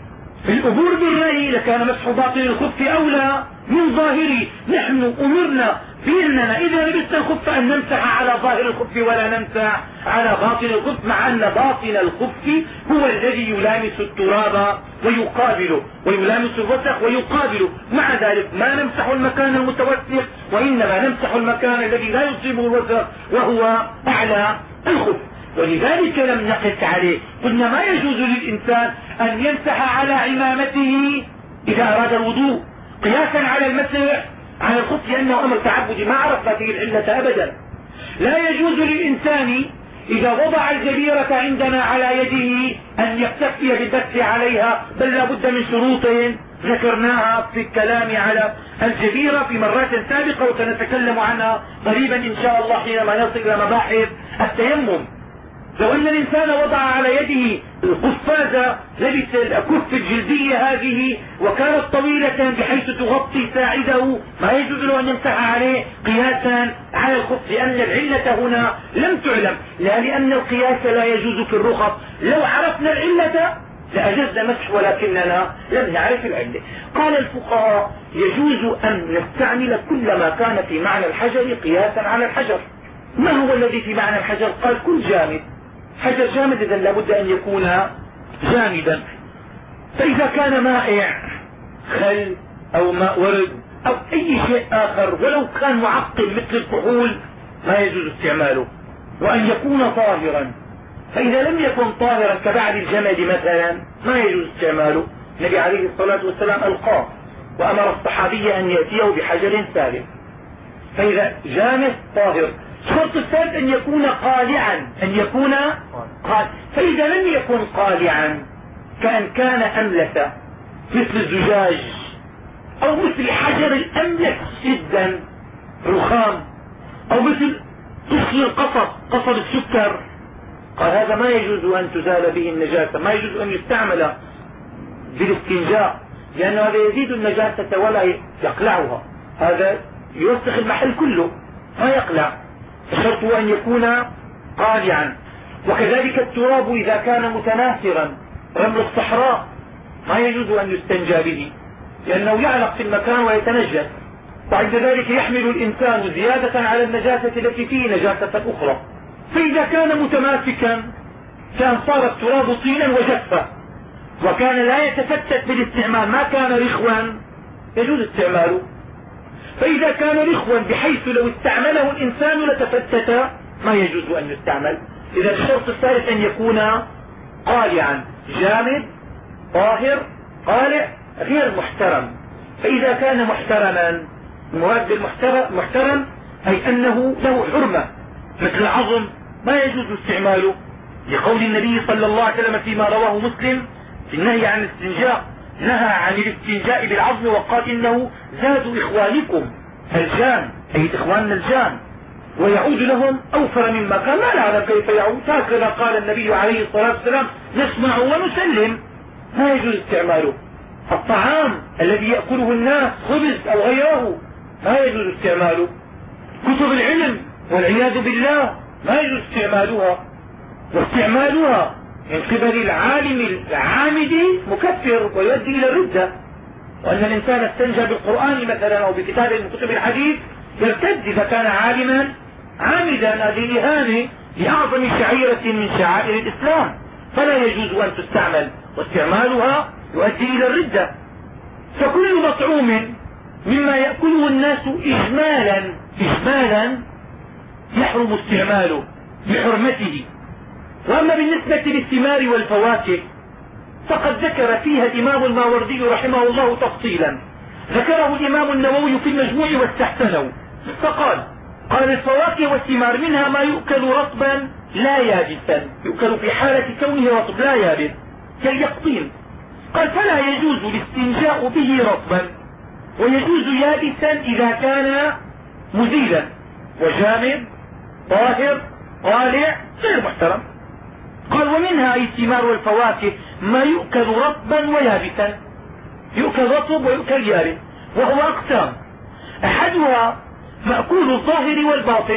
في الأبور بالرأي لكان مسح باطن الخف أولى من ظاهره. نحن أمرنا بأننا إذا لبسنا الخف أن نمسح على ظاهر الخف ولا نمسح على باطن الخف، مع أن باطن الخف هو الذي يلامس التراب ويقابله، ويلامس الوسخ ويقابله. مع ذلك ما نمسح المكان المتوسخ، وإنما نمسح المكان الذي لا يصيبه الوسخ وهو أعلى الخف. ولذلك لم نقف عليه، قلنا ما يجوز للإنسان أن يمسح على عمامته إذا أراد الوضوء قياسا على المسح على الخف، لأنه أمر تعبدي ما عرف هذه العلة أبدا. لا يجوز للإنسان إذا وضع الجبيرة عندنا على يده أن يكتفي بالبث عليها، بل لا بد من شروط ذكرناها في الكلام على الجبيرة في مرات سابقة، وسنتكلم عنها قريبا إن شاء الله حينما نصل إلى مباحث التيمم. لو أن الإنسان وضع على يده القفازة، لبس الأكف الجلدية هذه وكانت طويلة بحيث تغطي ساعده، ما يجوز له أن يمسح عليه قياسا على الخف، لأن العلة هنا لم تعلم، لا لأن القياس لا يجوز في الرخص. لو عرفنا العلة لأجزنا مسح، ولكننا لم نعرف العلة. قال الفقهاء يجوز أن نستعمل كل ما كان في معنى الحجر قياسا على الحجر. ما هو الذي في معنى الحجر؟ قال كل جامد. حجر جامد إذن لابد أن يكون جامدا. فإذا كان مائع خل أو ماء ورد أو أي شيء آخر ولو كان معقم مثل الكحول ما يجوز استعماله، وأن يكون طاهرا. فإذا لم يكن طاهرا كبعد الجمد مثلا ما يجوز استعماله. النبي عليه الصلاة والسلام ألقاه وأمر الصحابي أن يأتيه بحجر ثالث. فإذا جامد طاهر. الشرط الثالث أن يكون قالعا، أن يكون قالع. فإذا لم يكن قالعا كأن كان أملس مثل الزجاج أو مثل حجر الأملس جدا رخام، أو مثل قصر القصب قصب السكر، قال هذا ما يجوز أن تزال به النجاسة، ما يجوز أن يستعمل بالاستنجاء، لأن هذا يزيد النجاسة ولا يقلعها، هذا يوسخ المحل كله ما يقلع. الشرط هو أن يكون قالعا. وكذلك التراب إذا كان متناثرا، رمل الصحراء ما يجوز أن يستنجى به لأنه يعلق في المكان ويتنجس، وعند ذلك يحمل الإنسان زيادة على النجاسة التي فيه نجاسة أخرى. فإذا كان متماسكا كان صار التراب طينا وجفا وكان لا يتفتت بالاستعمال، ما كان رخوا يجوز استعماله. فإذا كان رخوا بحيث لو استعمله الإنسان لتفتت ما يجوز أن يستعمل. إذا الشرط الثالث أن يكون قالعا جامد طاهر قالع غير محترم. فإذا كان محترما، المراد بالمحترم أي أنه له حرمة مثل العظم ما يجوز استعماله، لقول النبي صلى الله عليه وسلم فيما رواه مسلم في النهي عن الاستنجاء، نهى عن الاستنجاء بالعظم وقال إنه زاد إخوانكم الجان، أي إخواننا الجان، ويعود لهم أوفر مما كان. لا نعلم كيف يعود، هكذا قال النبي عليه الصلاة والسلام نسمع ونسلم، ما يجوز استعماله. الطعام الذي يأكله الناس خبز أو غيره ما يجوز استعماله. كتب العلم والعياذ بالله ما يجوز استعمالها، واستعمالها من قبل العالم العامد مكفر ويؤدي إلى الردة. وأن الإنسان استنجى بالقرآن مثلا أو بكتاب من كتب الحديث يرتد إذا كان عالما عامدا، هذه إهانة لأعظم شعيرة من شعائر الإسلام، فلا يجوز أن تستعمل، واستعمالها يؤدي إلى الردة. فكل مطعوم مما يأكله الناس إجمالا يحرم استعماله بحرمته. وأما بالنسبة للثمار والفواكه فقد ذكر فيها الإمام الماوردي رحمه الله تفصيلا، ذكره الإمام النووي في المجموع واستحسنه، فقال الفواكه والثمار منها ما يؤكل رطبا لا يابسا، يؤكل في حالة كونه رطب لا يابس كاليقطين. قال فلا يجوز الاستنجاء به رطبا، ويجوز يابسا إذا كان مزيلا وجامد طاهر قالع غير محترم. قال ومنها أي الثمار والفواكه ما يؤكل رطبا ويابسا، يؤكل رطب ويؤكل يابس، وهو أقسام. أحدها مأكول الظاهر والباطن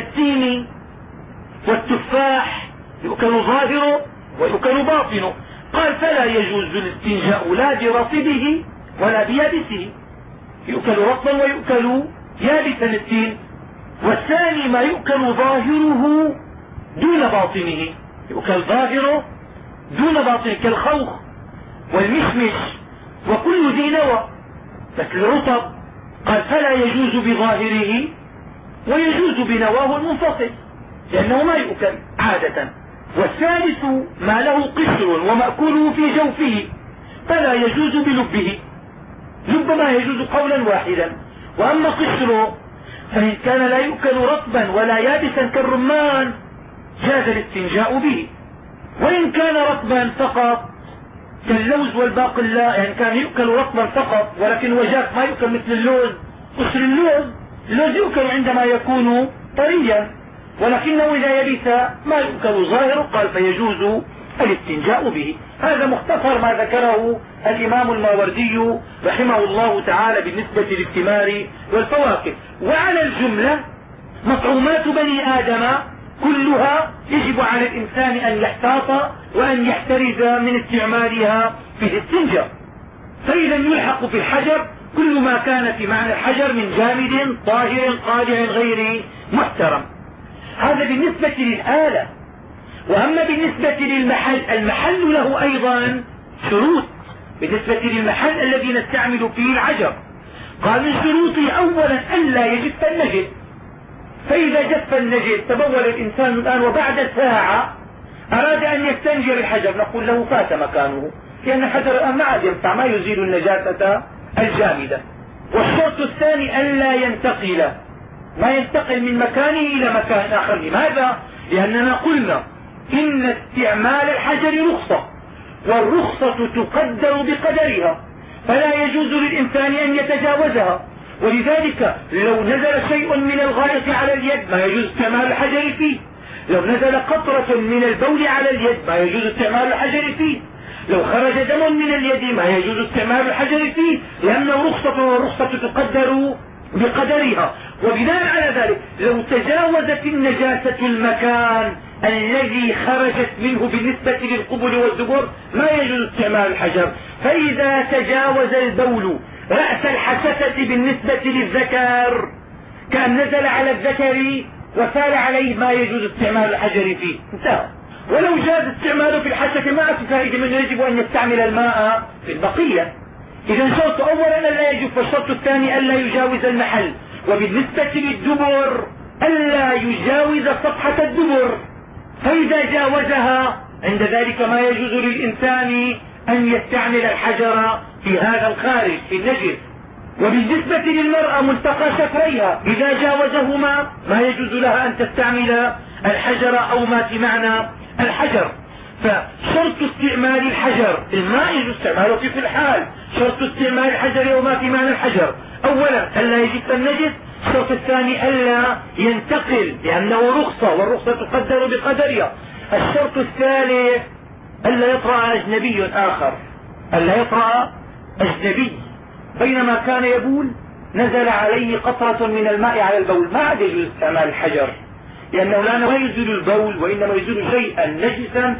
كالتين والتفاح، يؤكل ظاهره ويؤكل باطنه. قال فلا يجوز الاستنجاء لا برطبه ولا بيابسه، يؤكل رطبا ويؤكل يابسا التين. والثاني ما يؤكل ظاهره دون باطنه، يؤكل ظاهره دون باطنه كالخوخ والمشمش وكل ذي نوى مثل الرطب. قال فلا يجوز بظاهره ويجوز بنواه المنفصل لأنه ما يؤكل عادة. والثالث ما له قشر ومأكوله في جوفه فلا يجوز بلبه، لب ما يجوز قولا واحدا. وأما قشره فإن كان لا يؤكل رطبا ولا يابسا كالرمان جاز الاستنجاء به. وإن كان رطبا فقط كاللوز والباقلاء، يعني كان يؤكل رطبا فقط ولكن وجاف ما يؤكل مثل اللوز، قشر اللوز يؤكل عندما يكون طريا، ولكنه إذا يبس ما يؤكل ظاهره. قال فيجوز الاستنجاء به. هذا مختصر ما ذكره الإمام الماوردي رحمه الله تعالى بالنسبة للثمار والفواكه. وعلى الجملة مطعومات بني آدم كلها يجب على الإنسان أن يحتاط وأن يحترز من استعمالها في الاستنجاء. فإذا يلحق في الحجر كل ما كان في معنى الحجر من جامد طاهر قادع غير محترم. هذا بالنسبة للآلة. وأما بالنسبة للمحل، المحل له أيضا شروط بالنسبة للمحل الذي نستعمل فيه الحجر. قال من شروطه أولا ألا يجف النجس. فإذا جف النجس تبول الإنسان الآن وبعد ساعة أراد أن يستنجي بالحجر نقول له فات مكانه، لأن الحجر الآن ما عاد ينفع، ما يزيل النجاسة الجامدة. والشرط الثاني ألا ينتقل، ما ينتقل من مكانه إلى مكان آخر. لماذا؟ لأننا قلنا إن استعمال الحجر رخصة، والرخصة تقدر بقدرها، فلا يجوز للإنسان أن يتجاوزها. ولذلك لو نزل شيء من الغائط على اليد ما يجوز استعمال الحجر فيه، لو نزل قطرة من البول على اليد ما يجوز استعمال الحجر فيه، لو خرج دم من اليد ما يجوز استعمال الحجر فيه، لأنه رخصة والرخصة تقدر بقدرها. وبناء على ذلك لو تجاوزت النجاسة المكان الذي خرجت منه بالنسبة للقبل والدبر ما يجوز استعمال الحجر. فإذا تجاوز البول رأس الحشفة بالنسبة للذكر كان نزل على الذكر وسال عليه ما يجوز استعمال الحجر فيه، انتهى. ولو جاز استعماله في الحشفة ما في فائدة منه، يجب أن يستعمل الماء في البقية. إذا شرط أولا ألا يجوز، والشرط الثاني ألا يجاوز المحل. وبالنسبة للدبر ألا يجاوز صفحة الدبر، فإذا جاوزها عند ذلك ما يجوز للإنسان أن يستعمل الحجر في هذا الخارج في النجس. وبالنسبة للمرأة ملتقى شفريها إذا جاوزهما ما يجوز لها أن تستعمل الحجر أو ما في معنى الحجر. فشرط استعمال الحجر الماء يجوز استعماله في كل حال. شرط استعمال الحجر وما في معنى الحجر أولا ألا يجف النجس، الشرط الثاني ألا ينتقل لأنه رخصة والرخصة تقدر بقدرها. الشرط الثالث ألا يطرأ أجنبي آخر، ألا يطرأ أجنبي بينما كان يبول نزل عليه قطرة من الماء على البول ما عاد يجوز استعمال الحجر، لأنه لا يزيل البول وإنما يزيل شيئا نجسا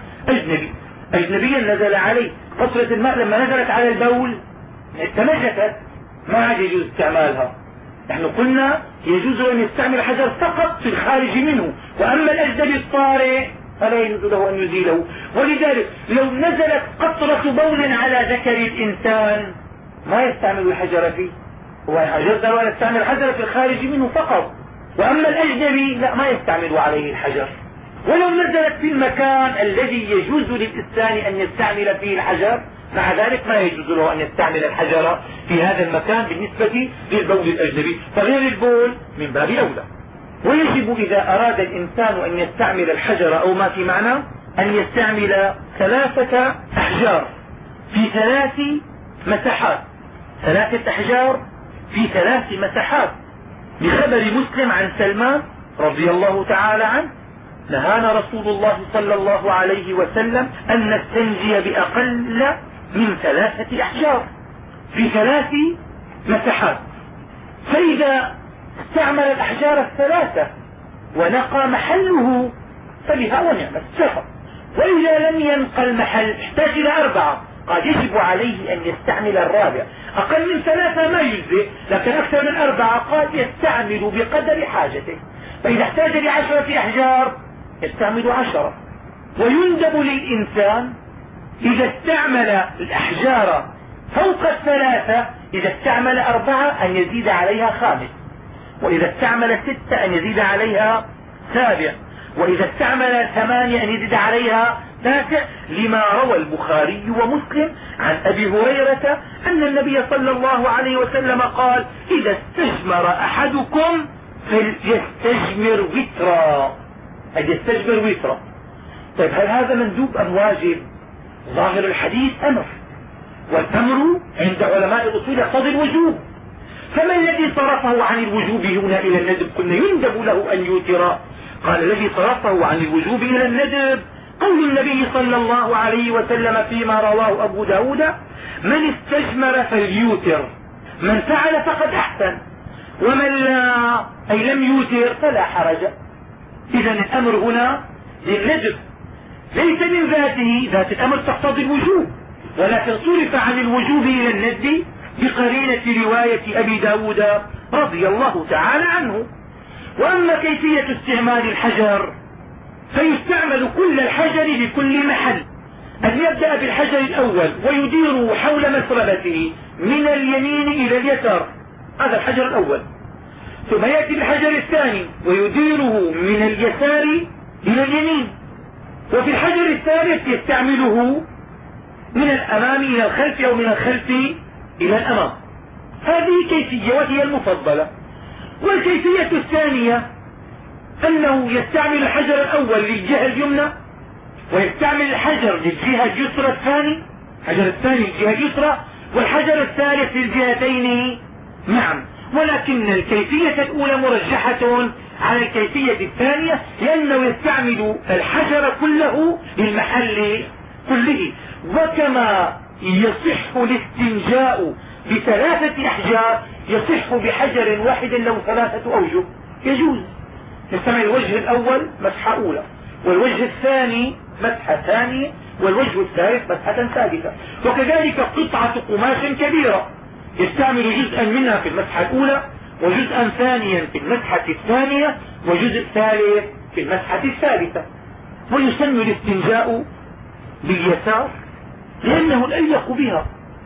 أجنبيا نزل عليه قطرة الماء، لما نزلت على البول تنجست ما عاد يجوز استعمالها. نحن قلنا يجوز أن يستعمل الحجر فقط في الخارج منه، وأما الأجنبي الطارئ فلا يجوز له أن يزيله. ولذلك لو نزلت قطرة بول على ذكر الإنسان ما يستعمل الحجر فيه، ويجوز له أن يستعمل الحجر في الخارج منه فقط. وأما الأجنبي لا ما يستعمل عليه الحجر. ولو نزلت في المكان الذي يجوز للإنسان أن يستعمل فيه الحجر مع ذلك ما يجوز له أن يستعمل الحجر في هذا المكان بالنسبة للبول الأجنبي، فغير البول من باب أولى. ويجب إذا أراد الإنسان أن يستعمل الحجر أو ما في معنى أن يستعمل 3 أحجار في 3 مساحات، 3 أحجار في 3 مساحات. بخبر مسلم عن سلمان رضي الله تعالى عنه نهانا رسول الله صلى الله عليه وسلم أن نستنجي بأقل من 3 أحجار في 3 مساحات. فإذا استعمل الأحجار 3 ونقى محله فبها ونعمت سقط. وإذا لم ينقى المحل احتاج إلى 4 قد يجب عليه أن يستعمل الرابع. أقل من 3 ما يجزئ، لكن أكثر من 4 قد يستعمل بقدر حاجته. فإذا احتاج ل10 أحجار يستعمل 10. ويندب للإنسان إذا استعمل الأحجار فوق 3، إذا استعمل 4 أن يزيد عليها 5، وإذا استعمل 6 أن يزيد عليها 7، وإذا استعمل 8 أن يزيد عليها 9، لما روى البخاري ومسلم عن أبي هريرة أن النبي صلى الله عليه وسلم قال: إذا استجمر أحدكم فليستجمر وترا، أي يستجمر وترا. طيب هل هذا مندوب أم واجب؟ ظاهر الحديث أمر، والأمر عند علماء الأصول يقتضي الوجوب، فما الذي صرفه عن الوجوب هنا إلى الندب؟ قلنا يندب له أن يوتر. قال: الذي صرفه عن الوجوب إلى الندب قول النبي صلى الله عليه وسلم فيما رواه أبو داود: من استجمر فليوتر، من فعل فقد أحسن، ومن لا أي لم يوتر فلا حرج. إذن الأمر هنا للندب ليس من ذاته، ذات الأمر تقتضي الوجوب، ولكن صرف عن الوجوب إلى الندب بقرينة رواية أبي داود رضي الله تعالى عنه. وأما كيفية استعمال الحجر فيستعمل كل الحجر لكل محل، أن يبدأ بالحجر الأول ويديره حول مسربته من اليمين إلى اليسار، هذا الحجر الأول، ثم يأتي بالحجر الثاني ويديره من اليسار إلى اليمين، وفي الحجر الثالث يستعمله من الأمام إلى الخلف أو من الخلف إلى الأمام. هذه كيفية وهي المفضلة. والكيفية الثانية أنه يستعمل الحجر الأول للجهة اليمنى، ويستعمل الحجر للجهة اليسرى الحجر الثاني للجهة اليسرى، والحجر الثالث للجهتين معا. ولكن الكيفية الأولى مرجحة على الكيفية الثانية، لأنه يستعمل الحجر كله للمحل كله. وكما يصح الاستنجاء ب3 أحجار يصح بحجر واحد له 3 أوجه، يجوز. نستعمل الوجه الأول مسحة أولى، والوجه الثاني مسحة ثانية، والوجه الثالث مسحة ثالثة. وكذلك قطعة قماش كبيرة يستعمل جزءا منها في المسحة الأولى، وجزءا ثانيا في المسحة الثانية، وجزء ثالث في المسحة الثالثة. ويسن الاستنجاء باليسار لأنه الأليق بها،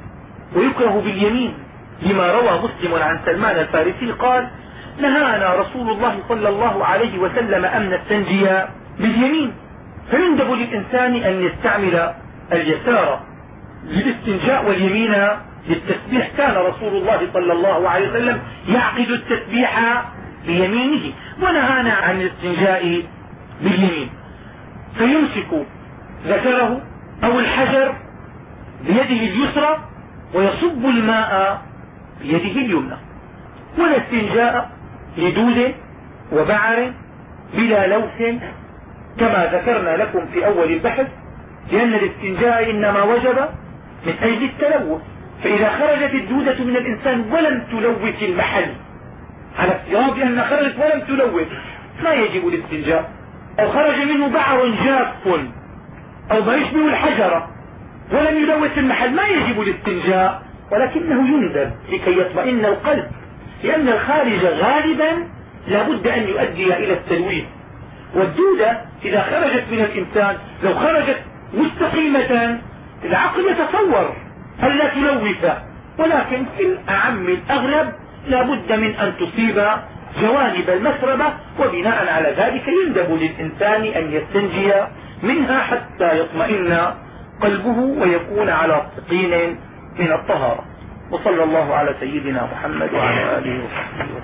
ويكره باليمين لما روى مسلم عن سلمان الفارسي قال: نهانا رسول الله صلى الله عليه وسلم أن نستنجي باليمين. فيندب للإنسان أن يستعمل اليسار للاستنجاء واليمين للتسبيح. كان رسول الله صلى الله عليه وسلم يعقد التسبيح بيمينه، ونهانا عن الاستنجاء باليمين. فيمسك ذكره أو الحجر بيده اليسرى ويصب الماء بيده اليمنى. ولا استنجاء لدود وبعر بلا لوث كما ذكرنا لكم في أول البحث، لأن الاستنجاء إنما وجب من أجل التلوث. فإذا خرجت الدودة من الإنسان ولم تلوث المحل، على افتراض أن خرجت ولم تلوث، ما يجب الاستنجاء. أو خرج منه بعر جاف أو ما يشبه الحجرة ولم يلوث المحل، ما يجب الاستنجاء، ولكنه يندب لكي يطمئن القلب، لأن الخارج غالبا لا بد أن يؤدي إلى التلويث. والدودة إذا خرجت من الإنسان لو خرجت مستقيمة العقل يتصور ألا تلوث، ولكن في الأعم الأغلب لا بد من أن تصيب جوانب المسربة، وبناء على ذلك يندب للإنسان أن يستنجي منها حتى يطمئن قلبه ويكون على يقين من الطهارة. وصلى الله على سيدنا محمد وعلى آله وصحبه.